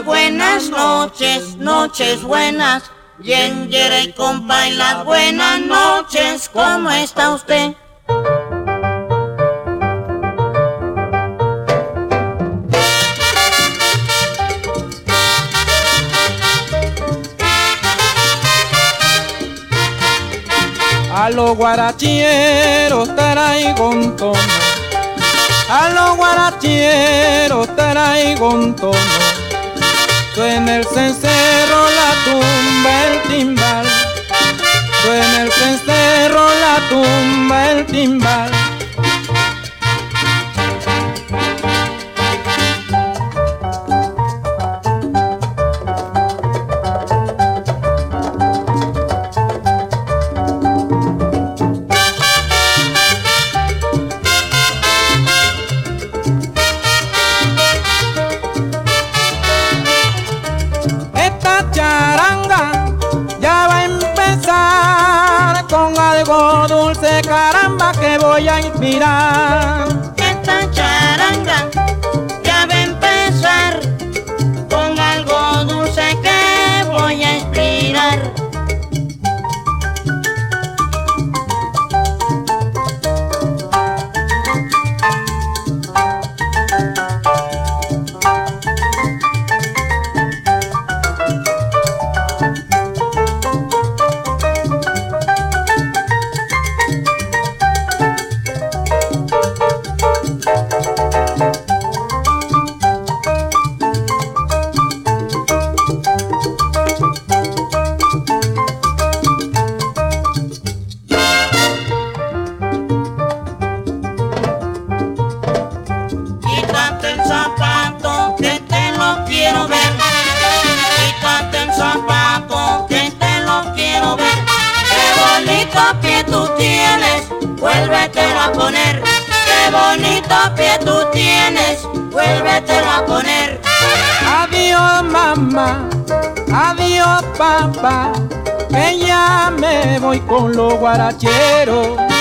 buenas noches, noches buenas. Yengere compa y las buenas noches, ¿cómo está usted? A los guaracheros traigo un tono, a los guaracheros traigo un tono. Suena el cencerro, la tumba, el timbal. Suena el cencerro, la tumba, el timbal. Algo dulce, caramba, que voy a inspirar. Esta charanga ya va a empezar con algo dulce que voy a inspirar. Quítate el zapato que te lo quiero ver. Quítate el zapato que te lo quiero ver. Qué bonito pie tú tienes, vuélvetelo a poner. Qué bonito pie tú tienes, vuélvetelo a poner. Adiós mamá, adiós papá, que ya me voy con los guaracheros.